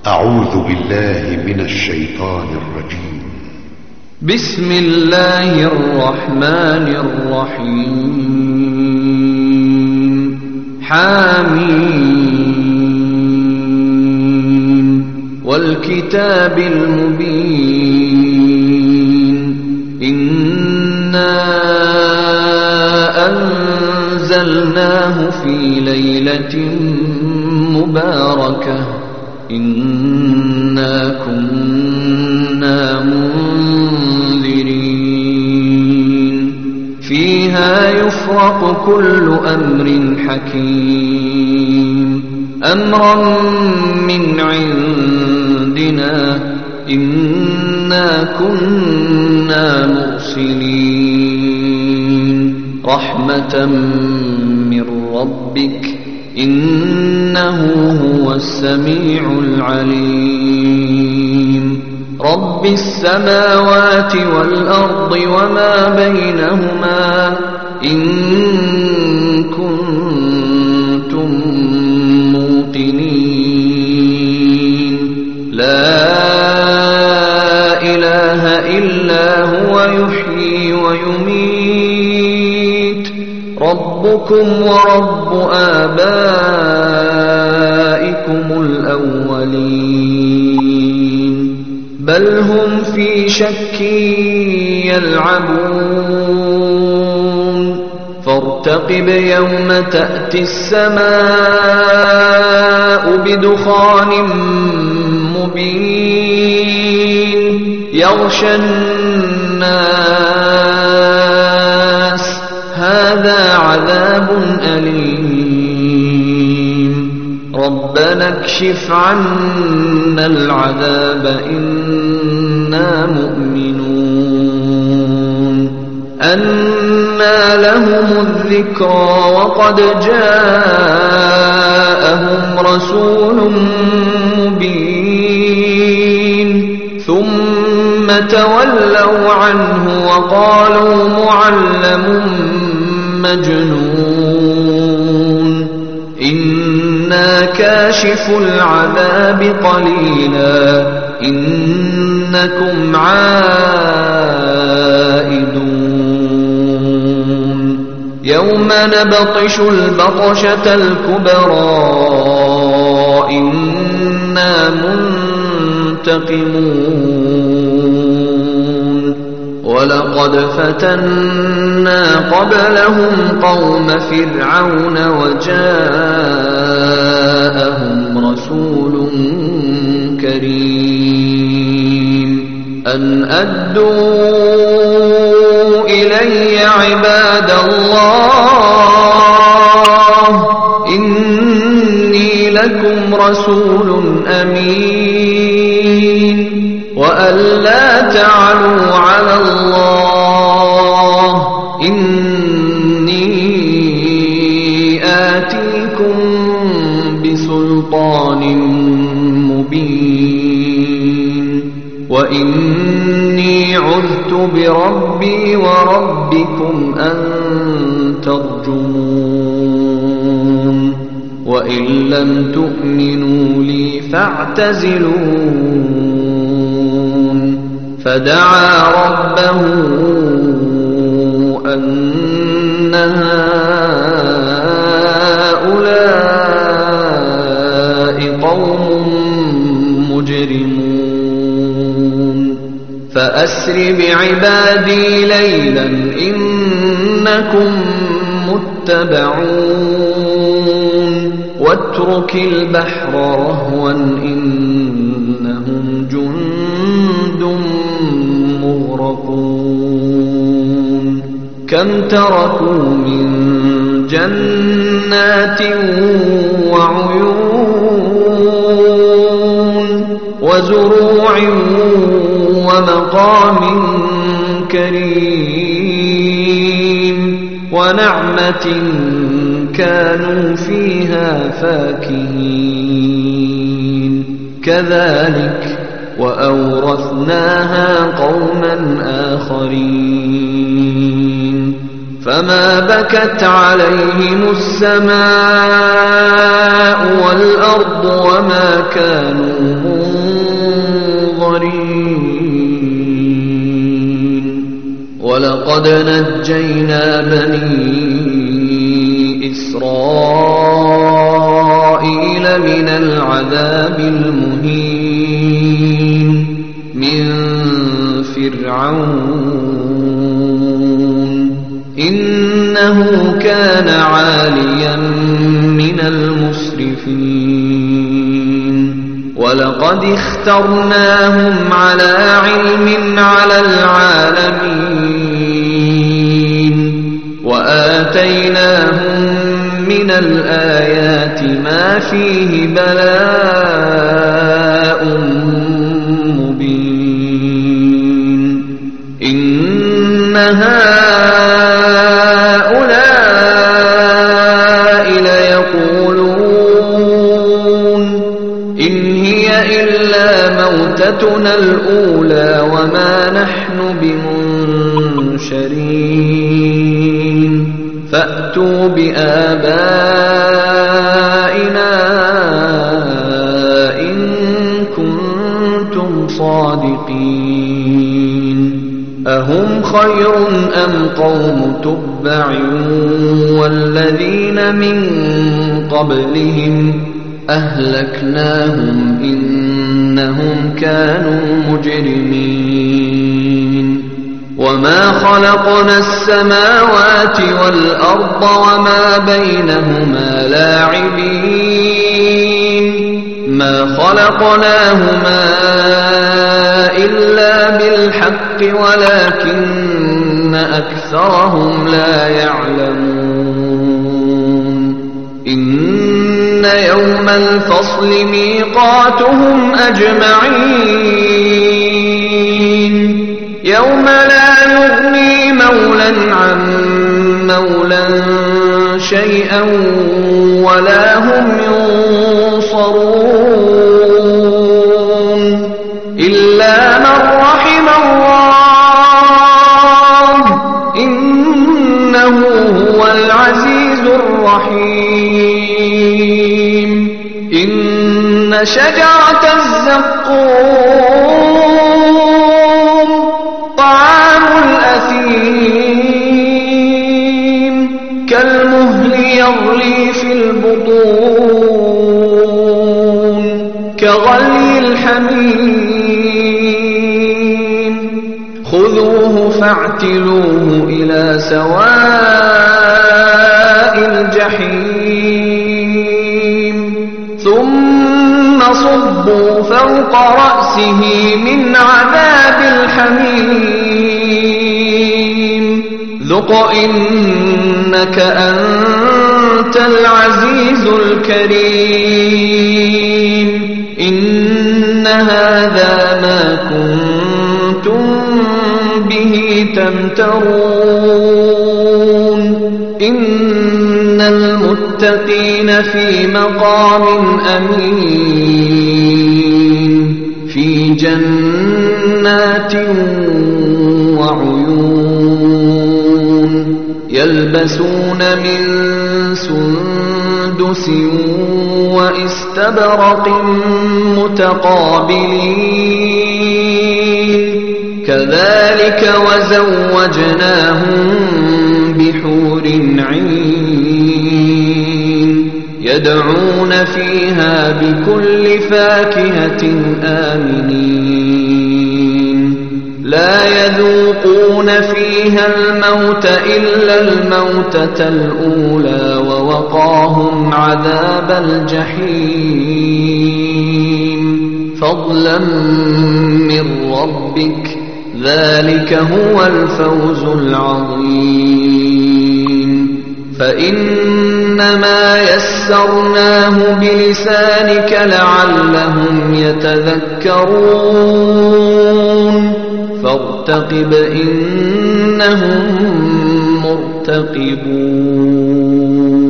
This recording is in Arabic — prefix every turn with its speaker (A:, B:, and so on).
A: أعوذ بالله من الشيطان الرجيم.
B: بسم الله الرحمن الرحيم. حميم والكتاب المبين. إنا أنزلناه في ليلة مباركة إنا كنا منذرين فيها يفرق كل أمر حكيم أمرا من عندنا إنا كنا مرسلين رحمة من ربك إنه هو السميع العليم رب السماوات والأرض وما بينهما إن كنتم موقنين لا إله إلا هو يحيي ويميت ربكم ورب آبائكم الأولين بل هم في شك يلعبون فارتقب يوم تأتي السماء بدخان مبين يغشى الناس هذا عذاب أليم ربنا اكشف عنا العذاب إنا مؤمنون أنى لهم الذكرى وقد جاءهم رسول مبين ثم تولوا عنه وقالوا معلم مجنون إنا كاشف العذاب قليلا إنكم عائدون يوم نبطش البطشة الكبرى إنا منتقمون ولقد فتنا قبلهم قوم فرعون وجاءهم رسول كريم أن أدوا إلي عباد الله إني لكم رسول أمين وأن لا تعلوا على الله إني آتيكم بسلطان مبين وإني عذت بربي وربكم أن ترجمون وإن لم تؤمنوا لي فاعتزلون فدعا ربه أن هؤلاء قوم مجرمون فأسر بعبادي ليلا إنكم متبعون واترك البحر رهوا إنهم جند مغرقون كم تركوا من جنات وعيون وزروع ومقام كريم ونعمة كانوا فيها فاكهين كذلك وأورثناها قوما آخرين فما بكت عليهم السماء والأرض وما كانوا منظرين ولقد نجينا بني إسرائيل من العذاب المهين من فرعون إنه كان عاليا من المسرفين ولقد اخترناهم على علم على العالمين وآتيناهم من الآيات ما فيه بلاء مبين إن هؤلاء ليقولون إن هي إلا موتتنا الأولى وما نحن بمنشرين فأتوا بآبائنا إن كنتم صادقين أهم خير أم قوم تبع والذين من قبلهم أهلكناهم إنهم كانوا مجرمين وما خلقنا السماوات والأرض وما بينهما لاعبين ما خلقناهما إلا بالحق ولكن أكثرهم لا يعلمون إن يوم الفصل ميقاتهم أجمعين يوم لا يغني مولا عن مولا شيئا ولا هم ينصرون إلا من رحم الله إنه هو العزيز الرحيم إن شجرة الزقوم طعام الأثيم كالمهل يغلي في البطون كغلي الحميم خذوه فاعتلوه إلى سواء الجحيم ثم صبوا فوق رأسه من عذاب الحميم ذق إنك أنت العزيز الكريم إن هذا ما كنتم به تمترون إن المتقين في مقام أمين في جنات وعيون يلبسون من سندس واستبرق متقابلين كذلك وزوجناهم بحور عين يدعون فيها بكل فاكهة آمنين لا يذوقون فيها الموت إلا الموتة الأولى ووقاهم عذاب الجحيم فضلا من ربك ذلك هو الفوز العظيم فإنما يسرناه بلسانك لعلهم يتذكرون فارتقب إنهم مرتقبون